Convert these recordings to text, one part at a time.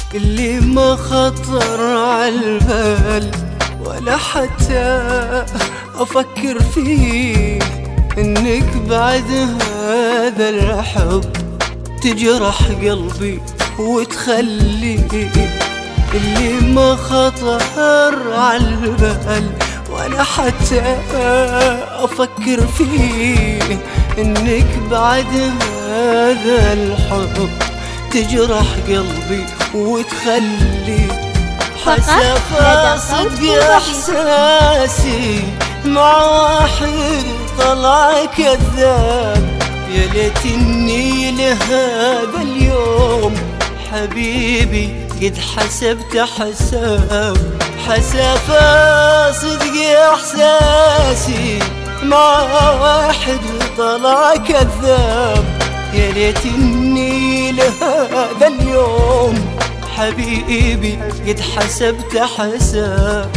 اللي ما خطر عالبال ولا حتى أفكر فيه، إنك بعد هذا الحب تجرح قلبي وتخليه. اللي ما خطر عالبال ولا حتى أفكر فيه، إنك بعد هذا الحب تجرح قلبي وتخلي. حسافة صدق إحساسي مع واحد طلع كذاب، يا ليت إني لهذا اليوم حبيبي قد حسبت حساب. حسافة صدق إحساسي مع واحد طلع كذاب، يا ليت إني لهذا اليوم حبيبي قد حسبت حساب.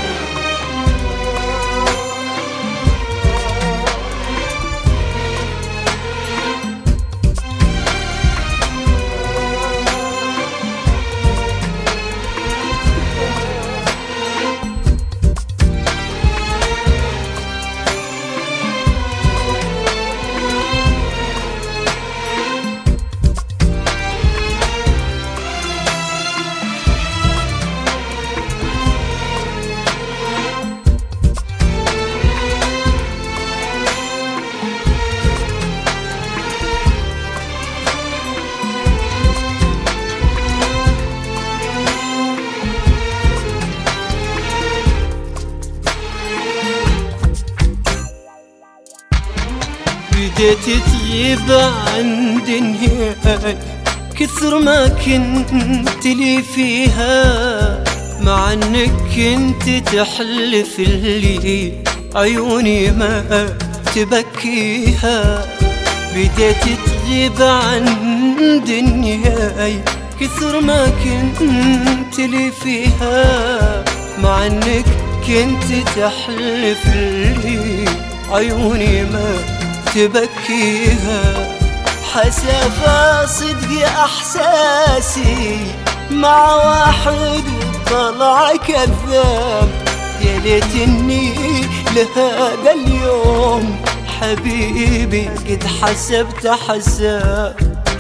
بديت تغيب عن دنياي كثر ما كنت لي فيها، مع انك كنت تحلف لي عيوني ما تبكيها. بديت تغيب عن دنياي كثر ما كنت لي فيها، مع انك كنت تحلف لي عيوني ما تبكيها. حسافة صدق إحساسي مع واحد طلع كذاب، يا ليت إني لهذا اليوم حبيبي قد حسبت حساب.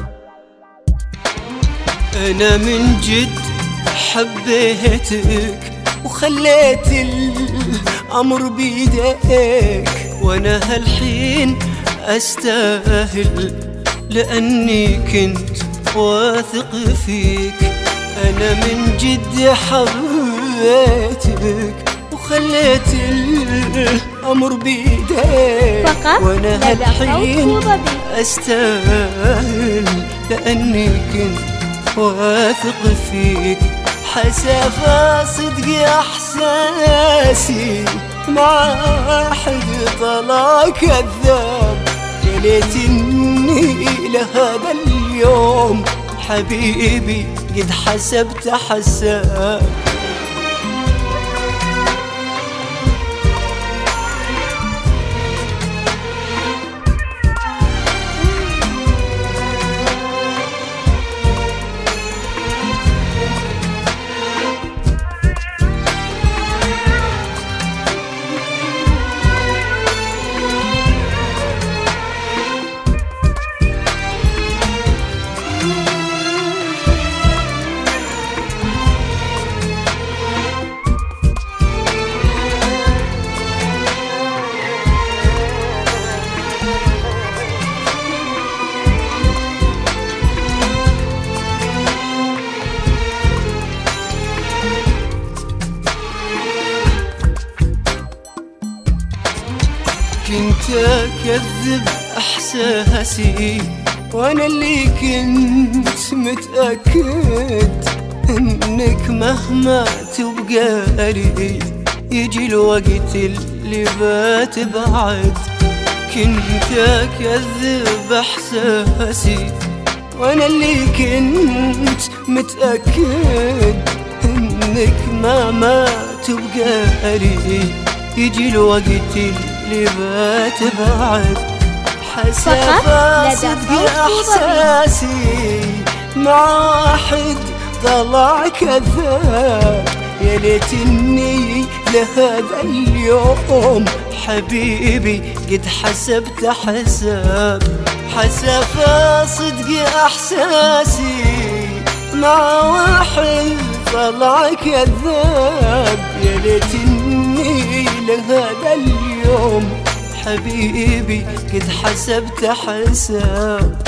أنا من جد حبيتك وخليت الأمر بيديك، وأنا هالحين أستاهل لأني كنت واثق فيك. أنا من جد حبيتك وخليت الأمر بيديك، وأنا هالحين أستاهل لأني كنت واثق فيك. حسافة صدق إحساسي مع واحد طلع كذاب، يا ليت إني لهذا اليوم حبيبي قد حسبت حساب. كنت أكذب إحساسي وأنا اللي كنت متأكد إنك مهما تبقى لي يجي الوقت اللي بتبعد. كنت أكذب إحساسي وأنا اللي كنت متأكد إنك مهما تبقى لي يجي الوقت اللي بتبعد. حسافة صدق إحساسي مع واحد طلع كذاب. يا ليتني لهذا اليوم حبيبي قد حسبت حساب. حسب صدق احساسي مع واحد طلع كذاب. يا ليتني لهذا اليوم حبيبي قد حسبت حساب.